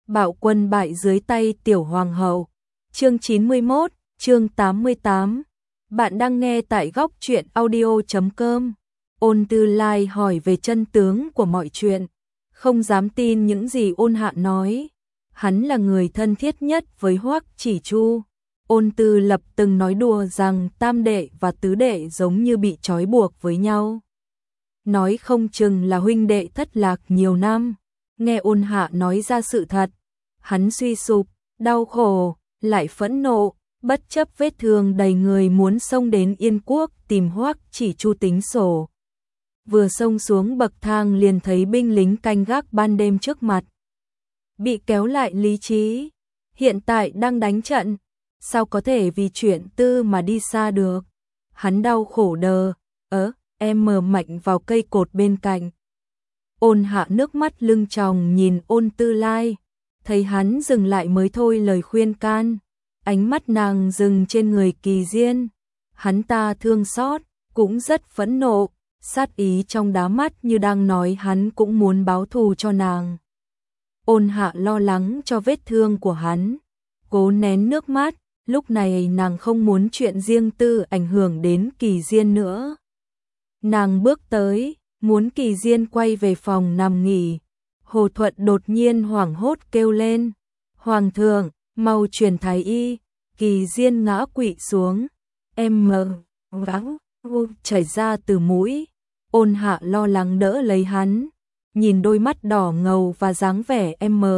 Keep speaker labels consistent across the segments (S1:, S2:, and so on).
S1: Bạo quân bại dưới tay tiểu hoàng hậu. Chương 91, chương 88. Bạn đang nghe tại góc truyện audio.com. Ôn Tư Lai hỏi về chân tướng của mọi chuyện, không dám tin những gì Ôn Hạ nói. Hắn là người thân thiết nhất với Hoắc Chỉ Chu. Ôn Tư Lập từng nói đùa rằng tam đệ và tứ đệ giống như bị trói buộc với nhau. Nói không chừng là huynh đệ thất lạc nhiều năm. Nghe Ôn Hạ nói ra sự thật, hắn suy sụp, đau khổ, lại phẫn nộ, bất chấp vết thương đầy người muốn xông đến Yên Quốc tìm Hoắc Chỉ Chu tính sổ. Vừa xông xuống bậc thang liền thấy binh lính canh gác ban đêm trước mặt. Bị kéo lại lý trí, hiện tại đang đánh trận, sao có thể vì chuyện tư mà đi xa được. Hắn đau khổ đờ, em mờ mạnh vào cây cột bên cạnh. Ôn Hạ nước mắt lưng tròng nhìn Ôn Tư Lai, thấy hắn dừng lại mới thôi lời khuyên can. Ánh mắt nàng dừng trên người Kỳ Diên, hắn ta thương xót, cũng rất phẫn nộ, sát ý trong đá mắt như đang nói hắn cũng muốn báo thù cho nàng. Ôn Hạ lo lắng cho vết thương của hắn, cố nén nước mắt, lúc này nàng không muốn chuyện riêng tư ảnh hưởng đến Kỳ Diên nữa. Nàng bước tới, muốn Kỳ Diên quay về phòng nằm nghỉ. Hồ Thuận đột nhiên hoảng hốt kêu lên, "Hoàng thượng, mau truyền thái y." Kỳ Diên ngã quỵ xuống, váng chảy ra từ mũi. Ôn Hạ lo lắng đỡ lấy hắn, nhìn đôi mắt đỏ ngầu và dáng vẻ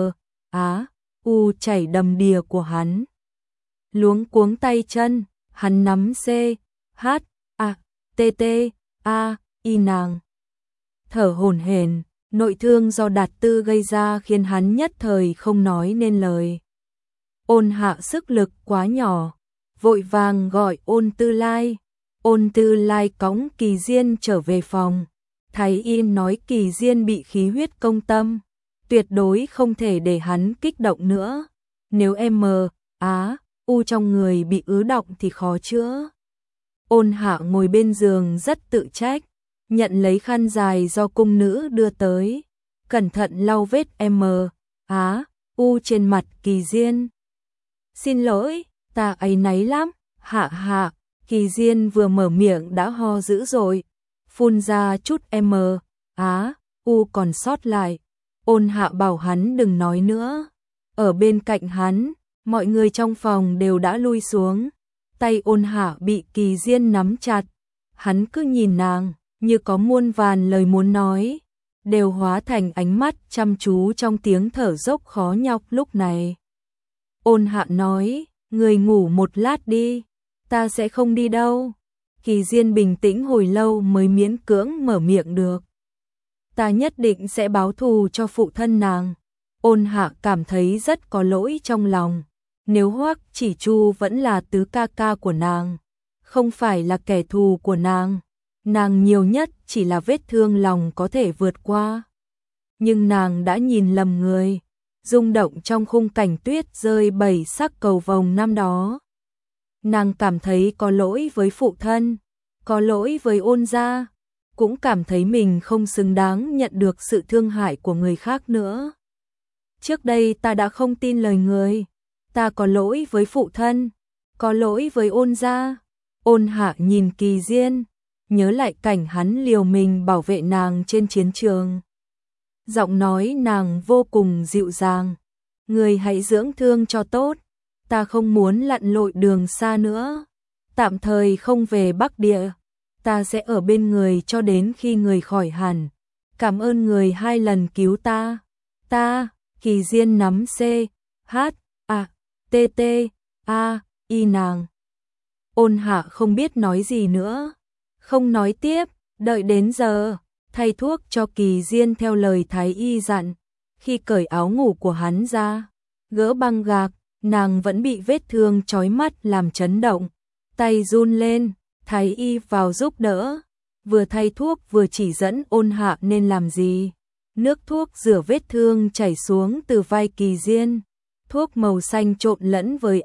S1: chảy đầm đìa của hắn. Luống cuống tay chân, hắn nắm nàng. Thở hổn hển, nội thương do Đạt Tư gây ra khiến hắn nhất thời không nói nên lời. Ôn Hạ sức lực quá nhỏ, vội vàng gọi Ôn Tư Lai. Ôn Tư Lai cõng Kỳ Diên trở về phòng. Thái y nói Kỳ Diên bị khí huyết công tâm, tuyệt đối không thể để hắn kích động nữa. Nếu trong người bị ứ đọng thì khó chữa. Ôn Hạ ngồi bên giường rất tự trách, nhận lấy khăn dài do cung nữ đưa tới, cẩn thận lau vết trên mặt Kỳ Diên. "Xin lỗi, ta áy náy lắm, Hạ." Kỳ Diên vừa mở miệng đã ho dữ rồi, phun ra chút còn sót lại. Ôn Hạ bảo hắn đừng nói nữa. Ở bên cạnh hắn, mọi người trong phòng đều đã lui xuống. Tay Ôn Hạ bị Kỳ Diên nắm chặt, hắn cứ nhìn nàng, như có muôn vàn lời muốn nói, đều hóa thành ánh mắt chăm chú trong tiếng thở dốc khó nhọc lúc này. Ôn Hạ nói, "Người ngủ một lát đi, ta sẽ không đi đâu." Kỳ Diên bình tĩnh hồi lâu mới miễn cưỡng mở miệng được. "Ta nhất định sẽ báo thù cho phụ thân nàng." Ôn Hạ cảm thấy rất có lỗi trong lòng. Nếu Hoắc Chỉ Chu vẫn là tứ ca ca của nàng, không phải là kẻ thù của nàng nhiều nhất chỉ là vết thương lòng có thể vượt qua. Nhưng nàng đã nhìn lầm người, rung động trong khung cảnh tuyết rơi 7 sắc cầu vồng năm đó. Nàng cảm thấy có lỗi với phụ thân, có lỗi với Ôn gia, cũng cảm thấy mình không xứng đáng nhận được sự thương hại của người khác nữa. Trước đây ta đã không tin lời người, ta có lỗi với phụ thân, có lỗi với Ôn gia. Ôn Hạ nhìn Kỳ Diên, nhớ lại cảnh hắn liều mình bảo vệ nàng trên chiến trường. Giọng nói nàng vô cùng dịu dàng, "Người hãy dưỡng thương cho tốt, ta không muốn lặn lội đường xa nữa. Tạm thời không về Bắc Địa, ta sẽ ở bên người cho đến khi người khỏi hẳn. Cảm ơn người 2 lần cứu ta." Kỳ Diên nắm nàng. Ôn Hạ không biết nói gì nữa, không nói tiếp, đợi đến giờ thay thuốc cho Kỳ Diên theo lời thái y dặn. Khi cởi áo ngủ của hắn ra, gỡ băng gạc, nàng vẫn bị vết thương chói mắt làm chấn động, tay run lên. Thái y vào giúp đỡ, vừa thay thuốc vừa chỉ dẫn Ôn Hạ nên làm gì. Nước thuốc rửa vết thương chảy xuống từ vai Kỳ Diên, thuốc màu xanh trộn lẫn với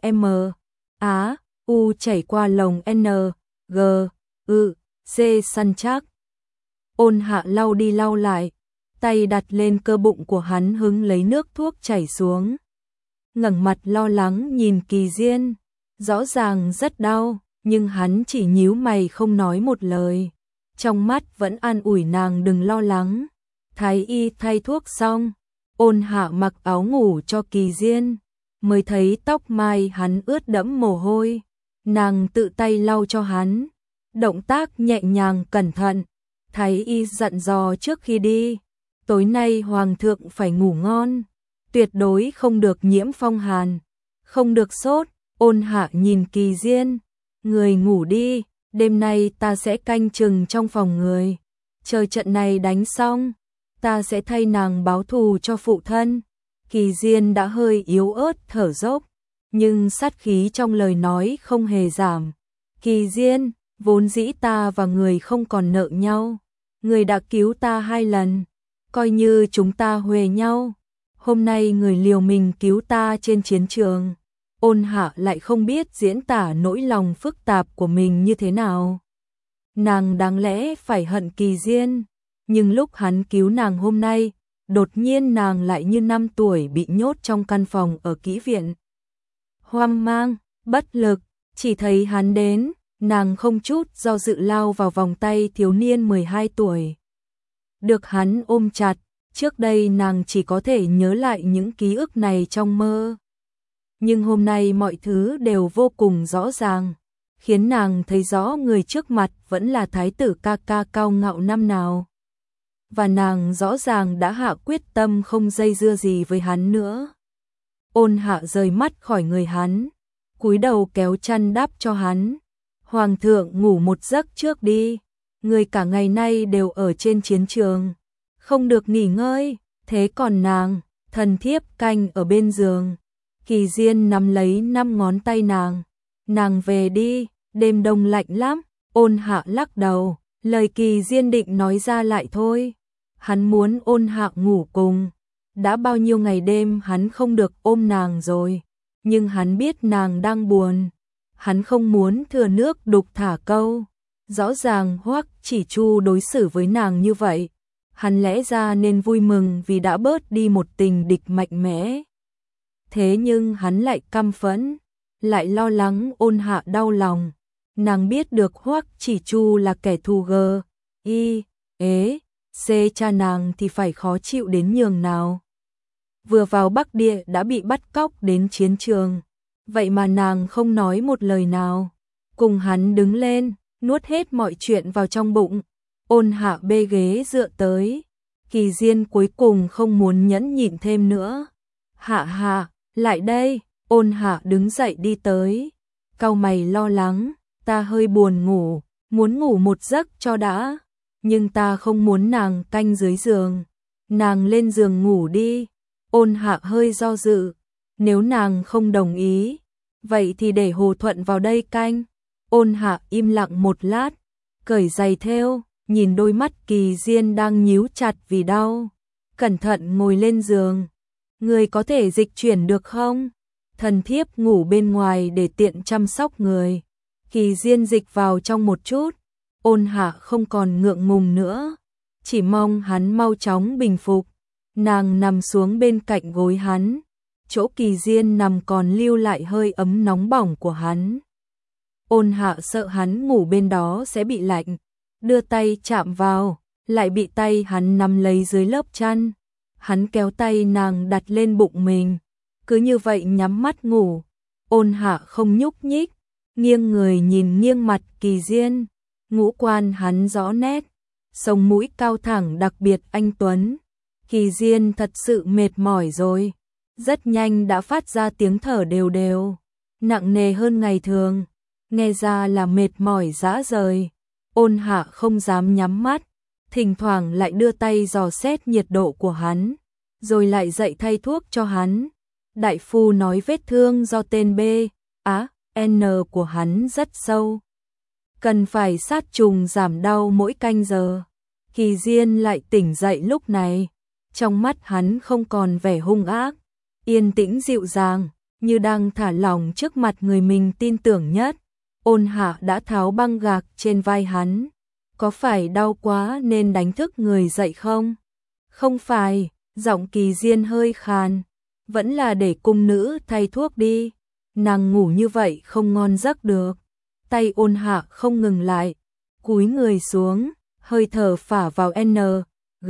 S1: chảy qua lồng C săn chắc. Ôn Hạ lau đi lau lại, tay đặt lên cơ bụng của hắn hứng lấy nước thuốc chảy xuống. Ngẩng mặt lo lắng nhìn Kỳ Diên, rõ ràng rất đau, nhưng hắn chỉ nhíu mày không nói một lời. Trong mắt vẫn an ủi nàng đừng lo lắng. Thái y thay thuốc xong, Ôn Hạ mặc áo ngủ cho Kỳ Diên, mới thấy tóc mai hắn ướt đẫm mồ hôi. Nàng tự tay lau cho hắn, động tác nhẹ nhàng cẩn thận. Thái y dặn dò trước khi đi, tối nay hoàng thượng phải ngủ ngon, tuyệt đối không được nhiễm phong hàn, không được sốt. Ôn Hạ nhìn Kỳ Diên, người ngủ đi, đêm nay ta sẽ canh chừng trong phòng người, chờ trận này đánh xong, ta sẽ thay nàng báo thù cho phụ thân. Kỳ Diên đã hơi yếu ớt thở dốc, nhưng sát khí trong lời nói không hề giảm. Kỳ Diên, vốn dĩ ta và người không còn nợ nhau, người đã cứu ta 2 lần, coi như chúng ta huề nhau. Hôm nay người liều mình cứu ta trên chiến trường. Ôn Hạ lại không biết diễn tả nỗi lòng phức tạp của mình như thế nào. Nàng đáng lẽ phải hận Kỳ Diên, nhưng lúc hắn cứu nàng hôm nay, đột nhiên nàng lại như 5 tuổi bị nhốt trong căn phòng ở kỹ viện. Hoang mang, bất lực, chỉ thấy hắn đến, nàng không chút do dự lao vào vòng tay thiếu niên 12 tuổi. Được hắn ôm chặt, trước đây nàng chỉ có thể nhớ lại những ký ức này trong mơ. Nhưng hôm nay mọi thứ đều vô cùng rõ ràng, khiến nàng thấy rõ người trước mặt vẫn là thái tử ca ca cao ngạo năm nào. Và nàng rõ ràng đã hạ quyết tâm không dây dưa gì với hắn nữa. Ôn Hạ rời mắt khỏi người hắn, cúi đầu kéo chăn đắp cho hắn. Hoàng thượng ngủ một giấc trước đi, người cả ngày nay đều ở trên chiến trường, không được nghỉ ngơi, thế còn nàng, thần thiếp canh ở bên giường. Kỳ Diên nắm lấy 5 ngón tay nàng về đi, đêm đông lạnh lắm. Ôn Hạ lắc đầu, lời Kỳ Diên định nói ra lại thôi. Hắn muốn Ôn Hạ ngủ cùng, đã bao nhiêu ngày đêm hắn không được ôm nàng rồi, nhưng hắn biết nàng đang buồn, hắn không muốn thừa nước đục thả câu. Rõ ràng Hoắc Chỉ Chu đối xử với nàng như vậy, hắn lẽ ra nên vui mừng vì đã bớt đi một tình địch mạnh mẽ. Thế nhưng hắn lại căm phẫn, lại lo lắng Ôn Hạ đau lòng. Nàng biết được Hoắc Chỉ Chu là kẻ thù cha nàng thì phải khó chịu đến nhường nào. Vừa vào Bắc Địa đã bị bắt cóc đến chiến trường, vậy mà nàng không nói một lời nào. Cùng hắn đứng lên, nuốt hết mọi chuyện vào trong bụng. Ôn Hạ bê ghế dựa tới. Kỳ Diên cuối cùng không muốn nhẫn nhịn thêm nữa. Hạ, lại đây. Ôn Hạ đứng dậy đi tới, cau mày lo lắng. Ta hơi buồn ngủ, muốn ngủ một giấc cho đã, nhưng ta không muốn nàng canh dưới giường. Nàng lên giường ngủ đi. Ôn Hạ hơi do dự, nếu nàng không đồng ý, vậy thì để Hồ Thuận vào đây canh. Ôn Hạ im lặng một lát, cởi giày thêu, nhìn đôi mắt Kỳ Diên đang nhíu chặt vì đau, cẩn thận ngồi lên giường. Người có thể dịch chuyển được không? Thần thiếp ngủ bên ngoài để tiện chăm sóc người. Kỳ Diên dịch vào trong một chút. Ôn Hạ không còn ngượng ngùng nữa, chỉ mong hắn mau chóng bình phục. Nàng nằm xuống bên cạnh gối hắn, chỗ Kỳ Diên nằm còn lưu lại hơi ấm nóng bỏng của hắn. Ôn Hạ sợ hắn ngủ bên đó sẽ bị lạnh, đưa tay chạm vào, lại bị tay hắn nắm lấy dưới lớp chăn. Hắn kéo tay nàng đặt lên bụng mình, cứ như vậy nhắm mắt ngủ. Ôn Hạ không nhúc nhích, nghiêng người nhìn nghiêng mặt Kỳ Diên. Ngũ quan hắn rõ nét, sống mũi cao thẳng đặc biệt anh tuấn. Kỳ Diên thật sự mệt mỏi rồi, rất nhanh đã phát ra tiếng thở đều đều, nặng nề hơn ngày thường, nghe ra là mệt mỏi rã rời. Ôn Hạ không dám nhắm mắt, thỉnh thoảng lại đưa tay dò xét nhiệt độ của hắn, rồi lại dậy thay thuốc cho hắn. Đại phu nói vết thương do tên B.A.N của hắn rất sâu, cần phải sát trùng giảm đau mỗi canh giờ. Kỳ Diên lại tỉnh dậy lúc này, trong mắt hắn không còn vẻ hung ác, yên tĩnh dịu dàng, như đang thả lỏng trước mặt người mình tin tưởng nhất. Ôn Hạ đã tháo băng gạc trên vai hắn. Có phải đau quá nên đánh thức người dậy không? Không phải, giọng Kỳ Diên hơi khàn, vẫn là để cung nữ thay thuốc đi, nàng ngủ như vậy không ngon giấc được. Tay Ôn Hạ không ngừng lại, cúi người xuống, hơi thở phả vào N, G,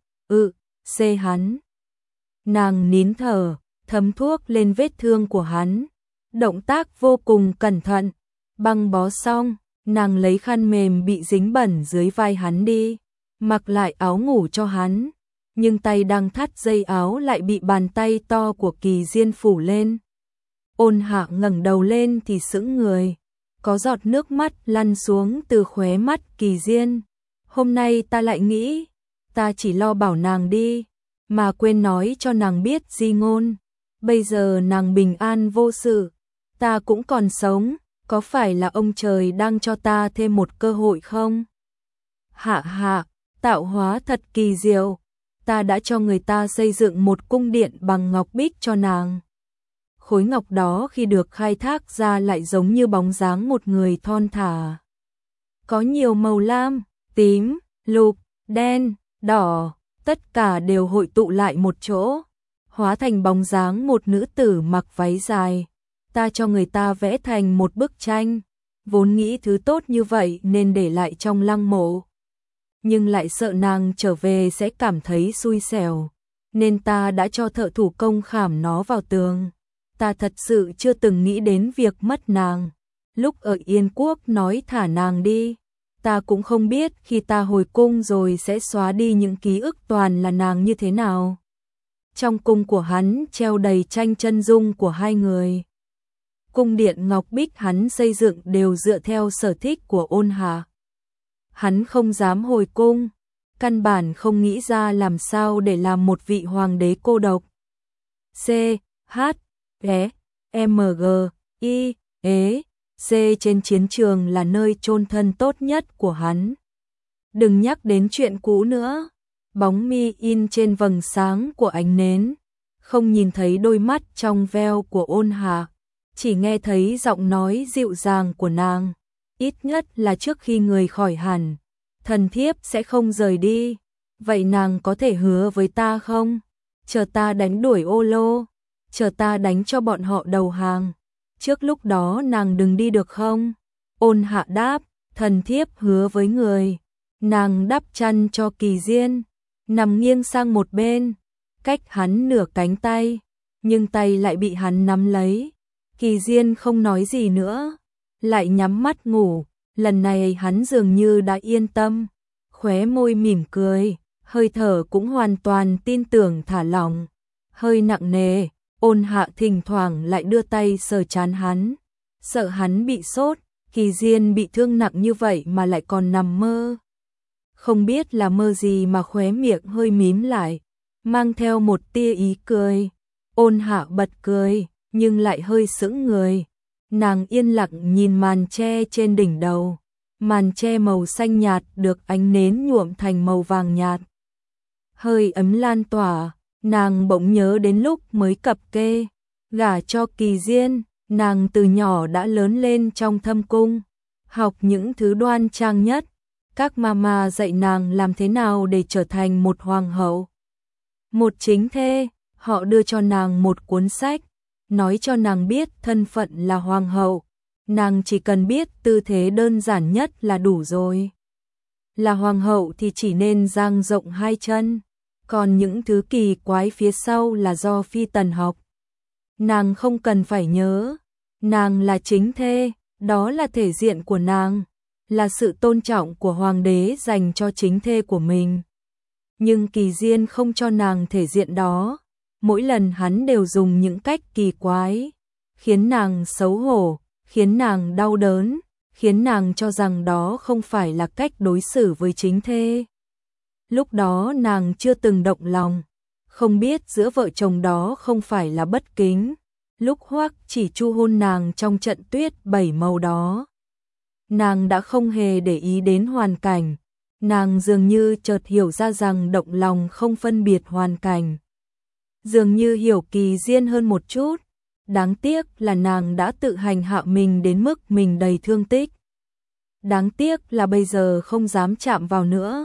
S1: C hắn. Nàng nín thở, thấm thuốc lên vết thương của hắn, động tác vô cùng cẩn thận. Băng bó xong, nàng lấy khăn mềm bị dính bẩn dưới vai hắn đi, mặc lại áo ngủ cho hắn, nhưng tay đang thắt dây áo lại bị bàn tay to của Kỳ Diên phủ lên. Ôn Hạ ngẩng đầu lên thì sững người, có giọt nước mắt lăn xuống từ khóe mắt Kỳ Diên. Hôm nay ta lại nghĩ, ta chỉ lo bảo nàng đi, mà quên nói cho nàng biết di ngôn. Bây giờ nàng bình an vô sự, ta cũng còn sống, có phải là ông trời đang cho ta thêm một cơ hội không? Hạ hạ, tạo hóa thật kỳ diệu, ta đã cho người ta xây dựng một cung điện bằng ngọc bích cho nàng. Khối ngọc đó khi được khai thác ra lại giống như bóng dáng một người thon thả. Có nhiều màu lam, tím, lục, đen, đỏ, tất cả đều hội tụ lại một chỗ, hóa thành bóng dáng một nữ tử mặc váy dài. Ta cho người ta vẽ thành một bức tranh, vốn nghĩ thứ tốt như vậy nên để lại trong lăng mộ. Nhưng lại sợ nàng trở về sẽ cảm thấy xui xẻo, nên ta đã cho thợ thủ công khảm nó vào tường. Ta thật sự chưa từng nghĩ đến việc mất nàng. Lúc ở Yên Quốc nói thả nàng đi, ta cũng không biết khi ta hồi cung rồi sẽ xóa đi những ký ức toàn là nàng như thế nào. Trong cung của hắn treo đầy tranh chân dung của hai người. Cung điện ngọc bích hắn xây dựng đều dựa theo sở thích của Ôn Hạ. Hắn không dám hồi cung, căn bản không nghĩ ra làm sao để làm một vị hoàng đế cô độc. C, H, E, M, G, I, E, C trên chiến trường là nơi chôn thân tốt nhất của hắn. Đừng nhắc đến chuyện cũ nữa. Bóng mi in trên vầng sáng của ánh nến, không nhìn thấy đôi mắt trong veo của Ôn Hạ, chỉ nghe thấy giọng nói dịu dàng của nàng. Ít nhất là trước khi người khỏi hẳn, thần thiếp sẽ không rời đi. Vậy nàng có thể hứa với ta không? Chờ ta đánh đuổi Ô Lô, chờ ta đánh cho bọn họ đầu hàng. Trước lúc đó nàng đừng đi được không? Ôn Hạ đáp, thần thiếp hứa với người. Nàng đắp chăn cho Kỳ Diên, nằm nghiêng sang một bên, cách hắn nửa cánh tay, nhưng tay lại bị hắn nắm lấy. Kỳ Diên không nói gì nữa, lại nhắm mắt ngủ. Lần này hắn dường như đã yên tâm, khóe môi mỉm cười, hơi thở cũng hoàn toàn tin tưởng thả lỏng. Hơi nặng nề, Ôn Hạ thỉnh thoảng lại đưa tay sờ trán hắn, sợ hắn bị sốt. Kỳ Diên bị thương nặng như vậy mà lại còn nằm mơ. Không biết là mơ gì mà khóe miệng hơi mím lại, mang theo một tia ý cười. Ôn Hạ bật cười, nhưng lại hơi sững người. Nàng yên lặng nhìn màn tre trên đỉnh đầu. Màn tre màu xanh nhạt được ánh nến nhuộm thành màu vàng nhạt. Hơi ấm lan tỏa, nàng bỗng nhớ đến lúc mới cập kê, gả cho Kỳ Diên, nàng từ nhỏ đã lớn lên trong thâm cung, học những thứ đoan trang nhất. Các mama dạy nàng làm thế nào để trở thành một hoàng hậu, một chính thê. Họ đưa cho nàng một cuốn sách, nói cho nàng biết thân phận là hoàng hậu. Nàng chỉ cần biết tư thế đơn giản nhất là đủ rồi. Là hoàng hậu thì chỉ nên dang rộng hai chân, còn những thứ kỳ quái phía sau là do phi tần học. Nàng không cần phải nhớ, nàng là chính thê, đó là thể diện của nàng, là sự tôn trọng của hoàng đế dành cho chính thê của mình. Nhưng Kỳ Diên không cho nàng thể diện đó, mỗi lần hắn đều dùng những cách kỳ quái, khiến nàng xấu hổ, khiến nàng đau đớn, khiến nàng cho rằng đó không phải là cách đối xử với chính thê. Lúc đó nàng chưa từng động lòng, không biết giữa vợ chồng đó không phải là bất kính. Lúc Hoắc Chỉ Chu hôn nàng trong trận tuyết 7 màu đó, nàng đã không hề để ý đến hoàn cảnh. Nàng dường như chợt hiểu ra rằng động lòng không phân biệt hoàn cảnh. Dường như hiểu Kỳ Diên hơn một chút. Đáng tiếc là nàng đã tự hành hạ mình đến mức mình đầy thương tích. Đáng tiếc là bây giờ không dám chạm vào nữa.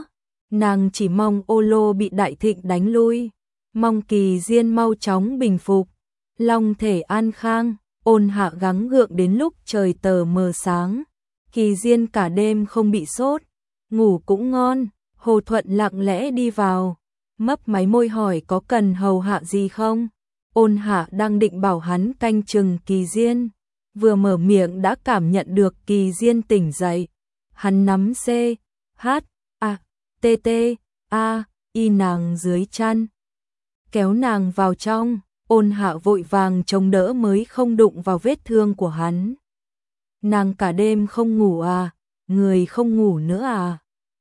S1: nàng chỉ mong Ô Lô bị Đại Thịnh đánh lui, mong Kỳ Diên mau chóng bình phục, long thể an khang. Ôn Hạ gắng gượng đến lúc trời tờ mờ sáng, Kỳ Diên cả đêm không bị sốt, ngủ cũng ngon. Hồ Thuận lặng lẽ đi vào, mấp máy môi hỏi có cần hầu hạ gì không. Ôn Hạ đang định bảo hắn canh chừng Kỳ Diên, vừa mở miệng đã cảm nhận được Kỳ Diên tỉnh dậy. Hắn nắm C, H, A, T, T, A, Y nàng dưới chăn, kéo nàng vào trong. Ôn Hạ vội vàng chống đỡ mới không đụng vào vết thương của hắn. Nàng cả đêm không ngủ à, người không ngủ nữa à.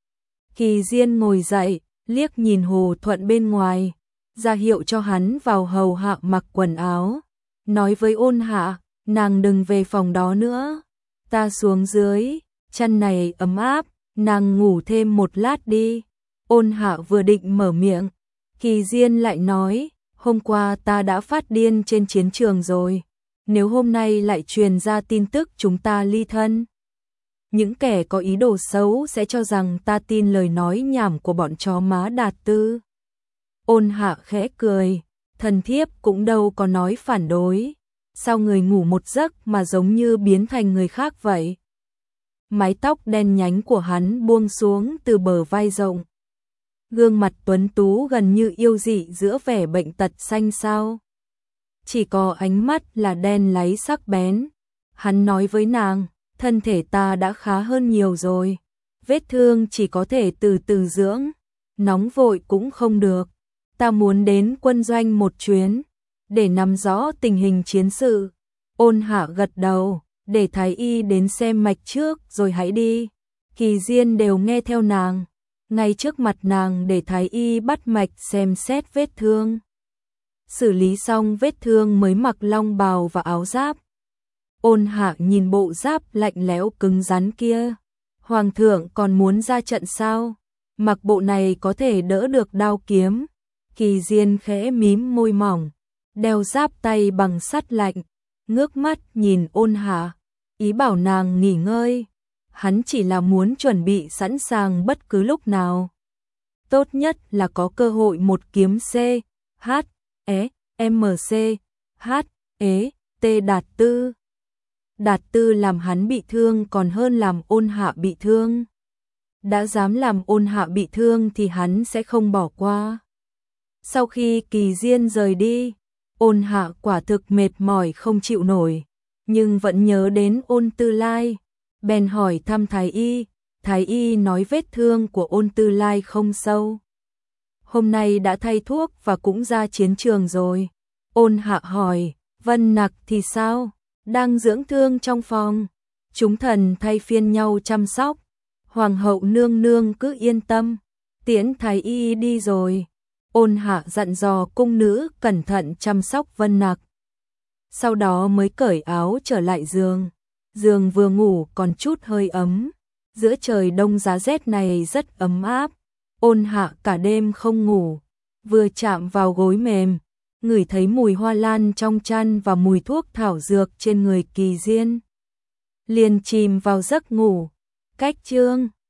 S1: Kỳ Diên ngồi dậy, liếc nhìn Hồ Thuận bên ngoài, ra hiệu cho hắn vào hầu hạ mặc quần áo. Nói với Ôn Hạ, nàng đừng về phòng đó nữa, ta xuống dưới, chăn này ấm áp, nàng ngủ thêm một lát đi. Ôn Hạ vừa định mở miệng, Kỳ Diên lại nói, hôm qua ta đã phát điên trên chiến trường rồi, nếu hôm nay lại truyền ra tin tức chúng ta ly thân, những kẻ có ý đồ xấu sẽ cho rằng ta tin lời nói nhảm của bọn chó má Đạt Tư. Ôn Hạ khẽ cười, thần thiếp cũng đâu có nói phản đối, sao người ngủ một giấc mà giống như biến thành người khác vậy. Mái tóc đen nhánh của hắn buông xuống từ bờ vai rộng, gương mặt tuấn tú gần như yêu dị giữa vẻ bệnh tật xanh xao. Chỉ có ánh mắt là đen láy sắc bén. Hắn nói với nàng, thân thể ta đã khá hơn nhiều rồi, vết thương chỉ có thể từ từ dưỡng, nóng vội cũng không được. Ta muốn đến quân doanh một chuyến, để nắm rõ tình hình chiến sự. Ôn Hạ gật đầu, để thái y đến xem mạch trước rồi hãy đi. Kỳ Diên đều nghe theo nàng, ngay trước mặt nàng để thái y bắt mạch xem xét vết thương. Xử lý xong vết thương mới mặc long bào và áo giáp. Ôn Hạ nhìn bộ giáp lạnh lẽo cứng rắn kia. Hoàng thượng còn muốn ra trận sao? Mặc bộ này có thể đỡ được đao kiếm. Kỳ Diên khẽ mím môi mỏng, đeo giáp tay bằng sắt lạnh, ngước mắt nhìn Ôn Hạ, ý bảo nàng nghỉ ngơi. Hắn chỉ là muốn chuẩn bị sẵn sàng bất cứ lúc nào. Tốt nhất là có cơ hội một kiếm C, H, E, M, C, H, E, T Đạt Tư. Đạt Tư làm hắn bị thương còn hơn làm Ôn Hạ bị thương. Đã dám làm Ôn Hạ bị thương thì hắn sẽ không bỏ qua. Sau khi Kỳ Diên rời đi, Ôn Hạ quả thực mệt mỏi không chịu nổi, nhưng vẫn nhớ đến Ôn Tư Lai. Bèn hỏi thăm thái y nói vết thương của Ôn Tư Lai không sâu. Hôm nay đã thay thuốc và cũng ra chiến trường rồi. Ôn Hạ hỏi, Vân Nặc thì sao? Đang dưỡng thương trong phòng. Chúng thần thay phiên nhau chăm sóc. Hoàng hậu nương nương cứ yên tâm, tiễn thái y đi rồi. Ôn Hạ dặn dò cung nữ cẩn thận chăm sóc Vân Nặc. Sau đó mới cởi áo trở lại giường. Giường vừa ngủ còn chút hơi ấm. Giữa trời đông giá rét này rất ấm áp. Ôn Hạ cả đêm không ngủ. Vừa chạm vào gối mềm, ngửi thấy mùi hoa lan trong chăn và mùi thuốc thảo dược trên người Kỳ Diên. Liền chìm vào giấc ngủ. Cách chương